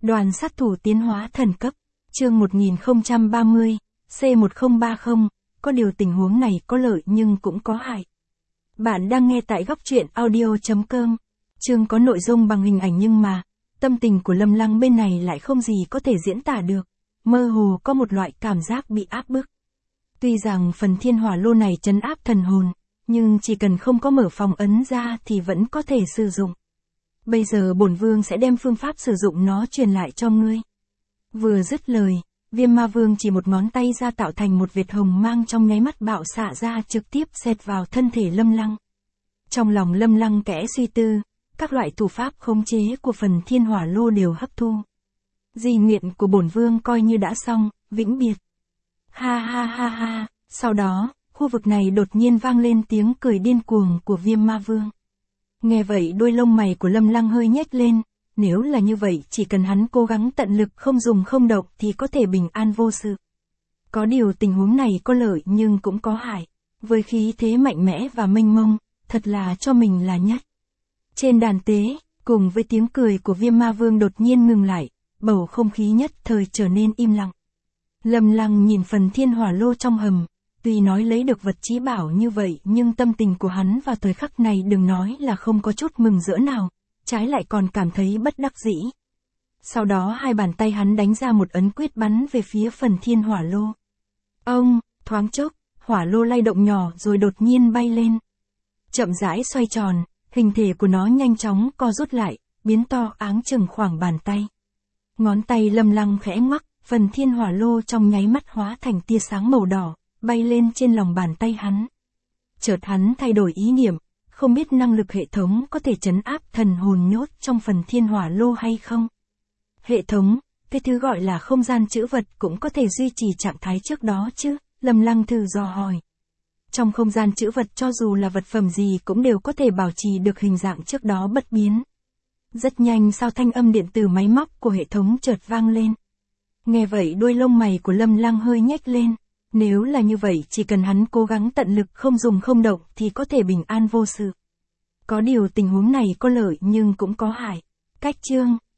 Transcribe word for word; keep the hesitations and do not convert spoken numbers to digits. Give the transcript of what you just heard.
Đoàn sát thủ tiến hóa thần cấp, chương một nghìn không trăm ba mươi, C một không ba không, có điều tình huống này có lợi nhưng cũng có hại. Bạn đang nghe tại góc truyện audio chấm com, chương có nội dung bằng hình ảnh nhưng mà, tâm tình của Lâm Lăng bên này lại không gì có thể diễn tả được, mơ hồ có một loại cảm giác bị áp bức. Tuy rằng phần thiên hỏa lô này trấn áp thần hồn, nhưng chỉ cần không có mở phòng ấn ra thì vẫn có thể sử dụng. Bây giờ bổn vương sẽ đem phương pháp sử dụng nó truyền lại cho ngươi. Vừa dứt lời, Viêm Ma Vương chỉ một ngón tay ra tạo thành một vệt hồng mang trong nháy mắt bạo xạ ra trực tiếp xẹt vào thân thể Lâm Lăng. Trong lòng Lâm Lăng kẽ suy tư, các loại thủ pháp khống chế của phần thiên hỏa lô đều hấp thu. Di nguyện của bổn vương coi như đã xong, vĩnh biệt. Ha ha ha ha, sau đó, khu vực này đột nhiên vang lên tiếng cười điên cuồng của Viêm Ma Vương. Nghe vậy đôi lông mày của Lâm Lăng hơi nhếch lên, nếu là như vậy chỉ cần hắn cố gắng tận lực không dùng không động thì có thể bình an vô sự. Có điều tình huống này có lợi nhưng cũng có hại, với khí thế mạnh mẽ và mênh mông, thật là cho mình là nhất. Trên đàn tế, cùng với tiếng cười của Viêm Ma Vương đột nhiên ngừng lại, bầu không khí nhất thời trở nên im lặng. Lâm Lăng nhìn phần thiên hỏa lô trong hầm, tuy nói lấy được vật chí bảo như vậy nhưng tâm tình của hắn vào thời khắc này đừng nói là không có chút mừng rỡ nào, trái lại còn cảm thấy bất đắc dĩ. Sau đó hai bàn tay hắn đánh ra một ấn quyết bắn về phía phần thiên hỏa lô. Ông, thoáng chốc, hỏa lô lay động nhỏ rồi đột nhiên bay lên. Chậm rãi xoay tròn, hình thể của nó nhanh chóng co rút lại, biến to áng chừng khoảng bàn tay. Ngón tay Lâm Lăng khẽ ngoắc, phần thiên hỏa lô trong nháy mắt hóa thành tia sáng màu đỏ, bay lên trên lòng bàn tay hắn. Chợt hắn thay đổi ý niệm, không biết năng lực hệ thống có thể trấn áp thần hồn nhốt trong phần thiên hỏa lô hay không. Hệ thống, cái thứ gọi là không gian trữ vật cũng có thể duy trì trạng thái trước đó chứ, Lâm Lăng thử dò hỏi. Trong không gian trữ vật cho dù là vật phẩm gì cũng đều có thể bảo trì được hình dạng trước đó bất biến. Rất nhanh sau thanh âm điện tử máy móc của hệ thống chợt vang lên. Nghe vậy đuôi lông mày của Lâm Lăng hơi nhếch lên. Nếu là như vậy chỉ cần hắn cố gắng tận lực không dùng không động thì có thể bình an vô sự. Có điều tình huống này có lợi nhưng cũng có hại. Cách chương